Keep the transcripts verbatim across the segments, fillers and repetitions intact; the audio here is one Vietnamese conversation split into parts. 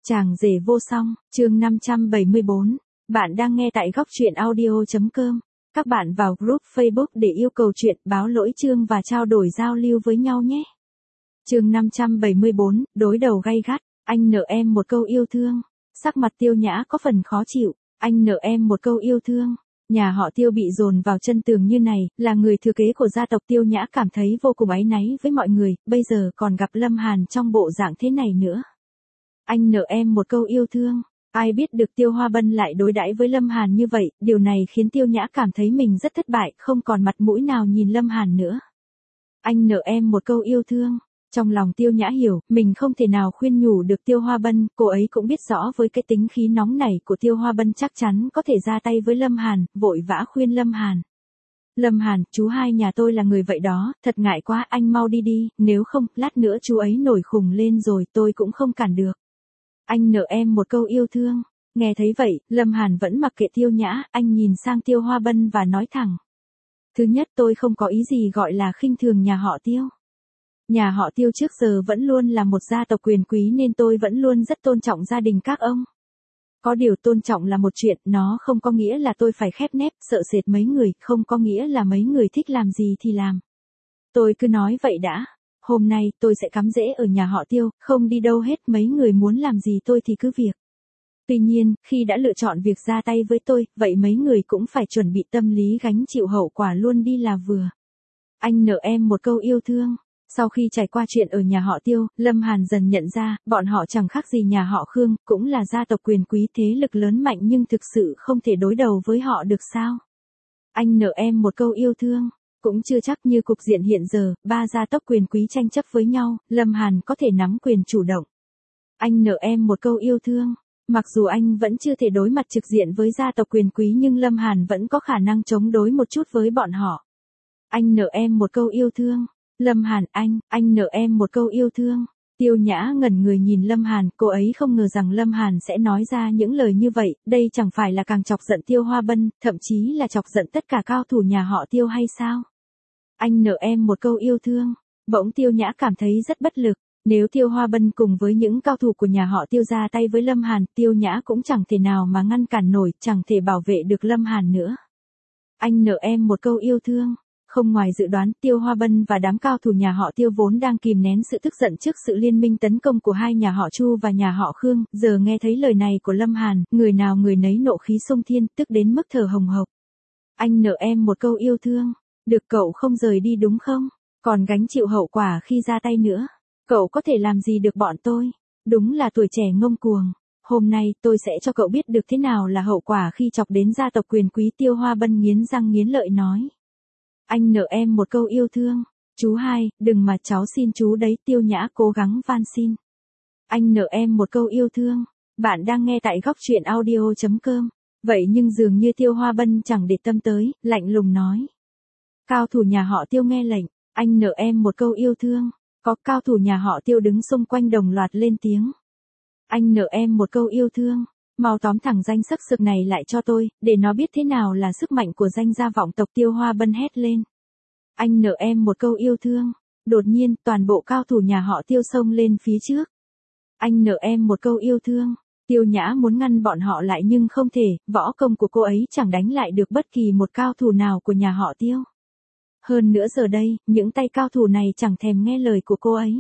Chàng rể vô song, chương năm trăm bảy mươi bốn. Bạn đang nghe tại góc truyện audio.com. Các bạn vào group Facebook để yêu cầu chuyện, báo lỗi chương và trao đổi giao lưu với nhau nhé. Chương năm trăm bảy mươi bốn, đối đầu gay gắt, anh nợ em một câu yêu thương. Sắc mặt Tiêu Nhã có phần khó chịu, anh nợ em một câu yêu thương. Nhà họ Tiêu bị dồn vào chân tường như này, là người thừa kế của gia tộc Tiêu Nhã cảm thấy vô cùng áy náy với mọi người, bây giờ còn gặp Lâm Hàn trong bộ dạng thế này nữa. Anh nợ em một câu yêu thương. Ai biết được Tiêu Hoa Bân lại đối đãi với Lâm Hàn như vậy, điều này khiến Tiêu Nhã cảm thấy mình rất thất bại, không còn mặt mũi nào nhìn Lâm Hàn nữa. Anh nợ em một câu yêu thương. Trong lòng Tiêu Nhã hiểu, mình không thể nào khuyên nhủ được Tiêu Hoa Bân, cô ấy cũng biết rõ với cái tính khí nóng nảy của Tiêu Hoa Bân chắc chắn có thể ra tay với Lâm Hàn, vội vã khuyên Lâm Hàn. Lâm Hàn, chú hai nhà tôi là người vậy đó, thật ngại quá, anh mau đi đi, nếu không, lát nữa chú ấy nổi khùng lên rồi tôi cũng không cản được. Anh nợ em một câu yêu thương. Nghe thấy vậy, Lâm Hàn vẫn mặc kệ Tiêu Nhã, anh nhìn sang Tiêu Hoa Bân và nói thẳng. Thứ nhất, tôi không có ý gì gọi là khinh thường nhà họ Tiêu. Nhà họ Tiêu trước giờ vẫn luôn là một gia tộc quyền quý nên tôi vẫn luôn rất tôn trọng gia đình các ông. Có điều tôn trọng là một chuyện, nó không có nghĩa là tôi phải khép nép, sợ sệt mấy người, không có nghĩa là mấy người thích làm gì thì làm. Tôi cứ nói vậy đã. Hôm nay tôi sẽ cắm rễ ở nhà họ Tiêu, không đi đâu hết, mấy người muốn làm gì tôi thì cứ việc. Tuy nhiên, khi đã lựa chọn việc ra tay với tôi, vậy mấy người cũng phải chuẩn bị tâm lý gánh chịu hậu quả luôn đi là vừa. Anh nợ em một câu yêu thương. Sau khi trải qua chuyện ở nhà họ Tiêu, Lâm Hàn dần nhận ra, bọn họ chẳng khác gì nhà họ Khương, cũng là gia tộc quyền quý thế lực lớn mạnh nhưng thực sự không thể đối đầu với họ được sao. Anh nợ em một câu yêu thương. Cũng chưa chắc như cục diện hiện giờ, ba gia tộc quyền quý tranh chấp với nhau, Lâm Hàn có thể nắm quyền chủ động. Anh nợ em một câu yêu thương. Mặc dù anh vẫn chưa thể đối mặt trực diện với gia tộc quyền quý nhưng Lâm Hàn vẫn có khả năng chống đối một chút với bọn họ. Anh nợ em một câu yêu thương. Lâm Hàn, anh, anh nợ em một câu yêu thương. Tiêu Nhã ngẩn người nhìn Lâm Hàn, cô ấy không ngờ rằng Lâm Hàn sẽ nói ra những lời như vậy, đây chẳng phải là càng chọc giận Tiêu Hoa Bân, thậm chí là chọc giận tất cả cao thủ nhà họ Tiêu hay sao? Anh nợ em một câu yêu thương. Bỗng Tiêu Nhã cảm thấy rất bất lực. Nếu Tiêu Hoa Bân cùng với những cao thủ của nhà họ Tiêu ra tay với Lâm Hàn, Tiêu Nhã cũng chẳng thể nào mà ngăn cản nổi, chẳng thể bảo vệ được Lâm Hàn nữa. Anh nợ em một câu yêu thương. Không ngoài dự đoán, Tiêu Hoa Bân và đám cao thủ nhà họ Tiêu vốn đang kìm nén sự tức giận trước sự liên minh tấn công của hai nhà họ Chu và nhà họ Khương, giờ nghe thấy lời này của Lâm Hàn, người nào người nấy nộ khí xông thiên, tức đến mức thở hồng hộc. Anh nợ em một câu yêu thương. Được cậu không rời đi đúng không? Còn gánh chịu hậu quả khi ra tay nữa. Cậu có thể làm gì được bọn tôi? Đúng là tuổi trẻ ngông cuồng. Hôm nay tôi sẽ cho cậu biết được thế nào là hậu quả khi chọc đến gia tộc quyền quý. Tiêu Hoa Bân nghiến răng nghiến lợi nói. Anh nợ em một câu yêu thương. Chú hai, đừng mà cháu xin chú đấy. Tiêu Nhã cố gắng van xin. Anh nợ em một câu yêu thương. Bạn đang nghe tại góc truyện audio.com. Vậy nhưng dường như Tiêu Hoa Bân chẳng để tâm tới, lạnh lùng nói. Cao thủ nhà họ Tiêu nghe lệnh, anh nợ em một câu yêu thương. Có cao thủ nhà họ Tiêu đứng xung quanh đồng loạt lên tiếng. Anh nợ em một câu yêu thương. Mau tóm thẳng danh sắc sực này lại cho tôi, để nó biết thế nào là sức mạnh của danh gia vọng tộc. Tiêu Hoa Bân hét lên. Anh nợ em một câu yêu thương. Đột nhiên, toàn bộ cao thủ nhà họ Tiêu xông lên phía trước. Anh nợ em một câu yêu thương. Tiêu Nhã muốn ngăn bọn họ lại nhưng không thể, võ công của cô ấy chẳng đánh lại được bất kỳ một cao thủ nào của nhà họ Tiêu. Hơn nữa giờ đây, những tay cao thủ này chẳng thèm nghe lời của cô ấy.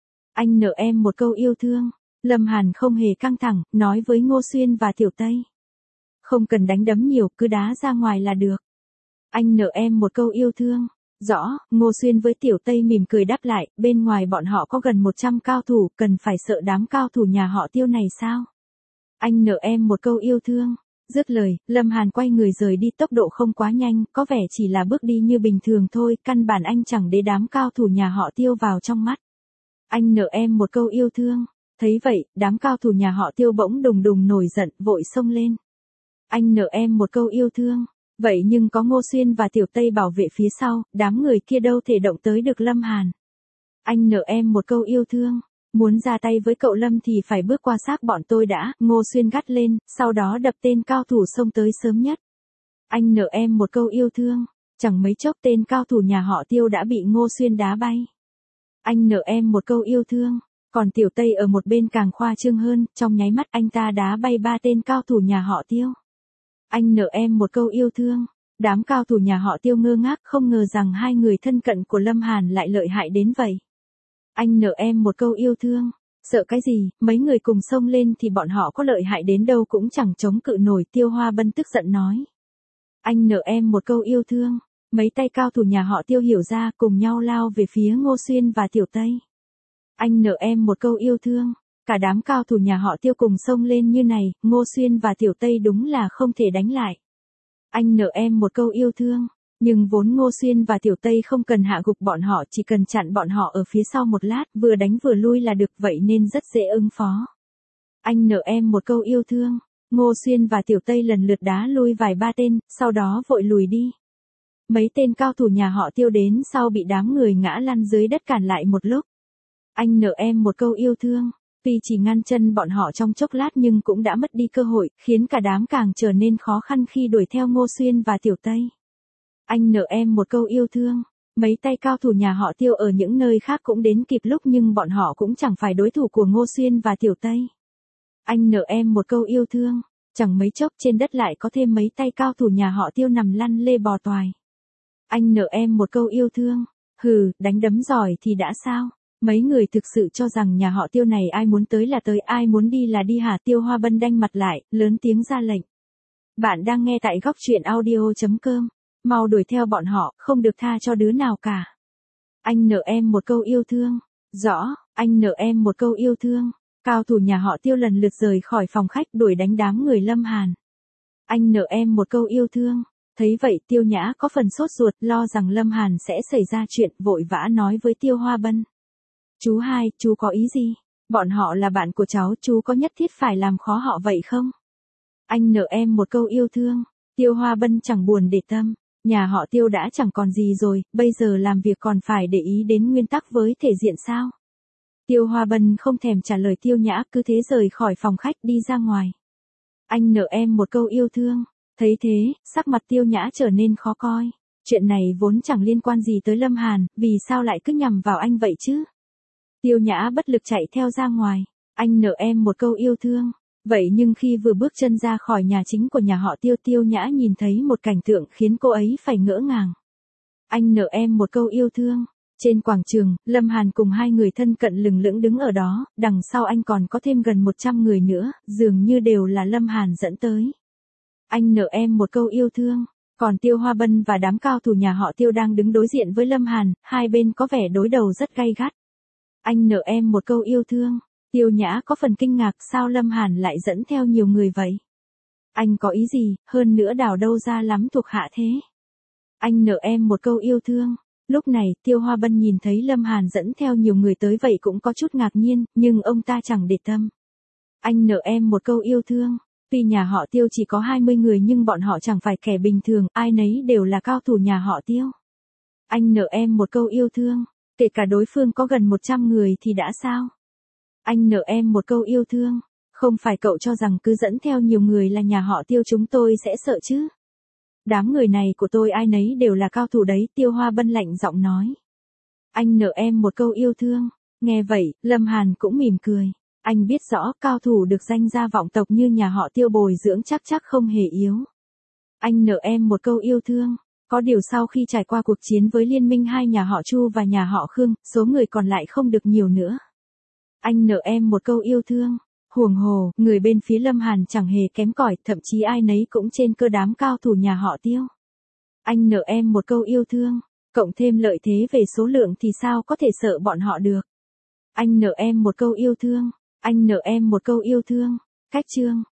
Anh nợ em một câu yêu thương. Lâm Hàn không hề căng thẳng, nói với Ngô Xuyên và Tiểu Tây. Không cần đánh đấm nhiều, cứ đá ra ngoài là được. Anh nợ em một câu yêu thương. Rõ, Ngô Xuyên với Tiểu Tây mỉm cười đáp lại, bên ngoài bọn họ có gần một trăm cao thủ, cần phải sợ đám cao thủ nhà họ Tiêu này sao? Anh nợ em một câu yêu thương. Dứt lời, Lâm Hàn quay người rời đi, tốc độ không quá nhanh, có vẻ chỉ là bước đi như bình thường thôi, căn bản anh chẳng để đám cao thủ nhà họ Tiêu vào trong mắt. Anh nợ em một câu yêu thương. Thấy vậy, đám cao thủ nhà họ Tiêu bỗng đùng đùng nổi giận, vội xông lên. Anh nợ em một câu yêu thương. Vậy nhưng có Ngô Xuyên và Tiểu Tây bảo vệ phía sau, đám người kia đâu thể động tới được Lâm Hàn. Anh nợ em một câu yêu thương. Muốn ra tay với cậu Lâm thì phải bước qua xác bọn tôi đã. Ngô Xuyên gắt lên, sau đó đập tên cao thủ xông tới sớm nhất. Anh nợ em một câu yêu thương. Chẳng mấy chốc tên cao thủ nhà họ Tiêu đã bị Ngô Xuyên đá bay. Anh nợ em một câu yêu thương. Còn Tiểu Tây ở một bên càng khoa trương hơn, trong nháy mắt anh ta đá bay ba tên cao thủ nhà họ Tiêu. Anh nợ em một câu yêu thương. Đám cao thủ nhà họ Tiêu ngơ ngác không ngờ rằng hai người thân cận của Lâm Hàn lại lợi hại đến vậy. Anh nợ em một câu yêu thương. Sợ cái gì, mấy người cùng xông lên thì bọn họ có lợi hại đến đâu cũng chẳng chống cự nổi. Tiêu Hoa Bân tức giận nói. Anh nợ em một câu yêu thương. Mấy tay cao thủ nhà họ Tiêu hiểu ra cùng nhau lao về phía Ngô Xuyên và Tiểu Tây. Anh nợ em một câu yêu thương. Cả đám cao thủ nhà họ Tiêu cùng xông lên như này, Ngô Xuyên và Tiểu Tây đúng là không thể đánh lại. Anh nợ em một câu yêu thương. Nhưng vốn Ngô Xuyên và Tiểu Tây không cần hạ gục bọn họ, chỉ cần chặn bọn họ ở phía sau một lát, vừa đánh vừa lui là được, vậy nên rất dễ ứng phó. Anh nợ em một câu yêu thương. Ngô Xuyên và Tiểu Tây lần lượt đá lui vài ba tên, sau đó vội lùi đi. Mấy tên cao thủ nhà họ Tiêu đến sau bị đám người ngã lăn dưới đất cản lại một lúc. Anh nợ em một câu yêu thương. Tuy chỉ ngăn chân bọn họ trong chốc lát nhưng cũng đã mất đi cơ hội, khiến cả đám càng trở nên khó khăn khi đuổi theo Ngô Xuyên và Tiểu Tây. Anh nợ em một câu yêu thương. Mấy tay cao thủ nhà họ Tiêu ở những nơi khác cũng đến kịp lúc nhưng bọn họ cũng chẳng phải đối thủ của Ngô Xuyên và Tiểu Tây. Anh nợ em một câu yêu thương. Chẳng mấy chốc trên đất lại có thêm mấy tay cao thủ nhà họ Tiêu nằm lăn lê bò toài. Anh nợ em một câu yêu thương. Hừ, đánh đấm giỏi thì đã sao? Mấy người thực sự cho rằng nhà họ Tiêu này ai muốn tới là tới, ai muốn đi là đi hả? Tiêu Hoa Bân đanh mặt lại, lớn tiếng ra lệnh. Bạn đang nghe tại góc truyện audio chấm com. Mau đuổi theo bọn họ, không được tha cho đứa nào cả. Anh nợ em một câu yêu thương. Rõ, anh nợ em một câu yêu thương. Cao thủ nhà họ Tiêu lần lượt rời khỏi phòng khách đuổi đánh đám người Lâm Hàn. Anh nợ em một câu yêu thương. Thấy vậy Tiêu Nhã có phần sốt ruột, lo rằng Lâm Hàn sẽ xảy ra chuyện, vội vã nói với Tiêu Hoa Bân. Chú hai, chú có ý gì? Bọn họ là bạn của cháu, chú có nhất thiết phải làm khó họ vậy không? Anh nợ em một câu yêu thương. Tiêu Hoa Bân chẳng buồn để tâm. Nhà họ Tiêu đã chẳng còn gì rồi, bây giờ làm việc còn phải để ý đến nguyên tắc với thể diện sao? Tiêu Hoa Bân không thèm trả lời Tiêu Nhã, cứ thế rời khỏi phòng khách đi ra ngoài. Anh nợ em một câu yêu thương. Thấy thế, sắc mặt Tiêu Nhã trở nên khó coi. Chuyện này vốn chẳng liên quan gì tới Lâm Hàn, vì sao lại cứ nhằm vào anh vậy chứ? Tiêu Nhã bất lực chạy theo ra ngoài. Anh nợ em một câu yêu thương. Vậy nhưng khi vừa bước chân ra khỏi nhà chính của nhà họ Tiêu, Tiêu Nhã nhìn thấy một cảnh tượng khiến cô ấy phải ngỡ ngàng. Anh nợ em một câu yêu thương. Trên quảng trường, Lâm Hàn cùng hai người thân cận lừng lững đứng ở đó, đằng sau anh còn có thêm gần một trăm người nữa, dường như đều là Lâm Hàn dẫn tới. Anh nợ em một câu yêu thương. Còn Tiêu Hoa Bân và đám cao thủ nhà họ Tiêu đang đứng đối diện với Lâm Hàn, hai bên có vẻ đối đầu rất gay gắt. Anh nợ em một câu yêu thương. Tiêu Nhã có phần kinh ngạc, sao Lâm Hàn lại dẫn theo nhiều người vậy? Anh có ý gì, hơn nữa đào đâu ra lắm thuộc hạ thế? Anh nợ em một câu yêu thương. Lúc này, Tiêu Hoa Bân nhìn thấy Lâm Hàn dẫn theo nhiều người tới vậy cũng có chút ngạc nhiên, nhưng ông ta chẳng để tâm. Anh nợ em một câu yêu thương. Tuy nhà họ Tiêu chỉ có hai mươi người nhưng bọn họ chẳng phải kẻ bình thường, ai nấy đều là cao thủ nhà họ Tiêu. Anh nợ em một câu yêu thương. Kể cả đối phương có gần một trăm người thì đã sao? Anh nợ em một câu yêu thương. Không phải cậu cho rằng cứ dẫn theo nhiều người là nhà họ Tiêu chúng tôi sẽ sợ chứ? Đám người này của tôi ai nấy đều là cao thủ đấy, Tiêu Hoa Bân lạnh giọng nói. Anh nợ em một câu yêu thương. Nghe vậy, Lâm Hàn cũng mỉm cười. Anh biết rõ cao thủ được danh gia vọng tộc như nhà họ Tiêu bồi dưỡng chắc chắc không hề yếu. Anh nợ em một câu yêu thương. Có điều sau khi trải qua cuộc chiến với liên minh hai nhà họ Chu và nhà họ Khương, số người còn lại không được nhiều nữa. Anh nợ em một câu yêu thương. Huống hồ, người bên phía Lâm Hàn chẳng hề kém cỏi, thậm chí ai nấy cũng trên cơ đám cao thủ nhà họ Tiêu. Anh nợ em một câu yêu thương. Cộng thêm lợi thế về số lượng thì sao có thể sợ bọn họ được. Anh nợ em một câu yêu thương. Anh nợ em một câu yêu thương. Cách chương.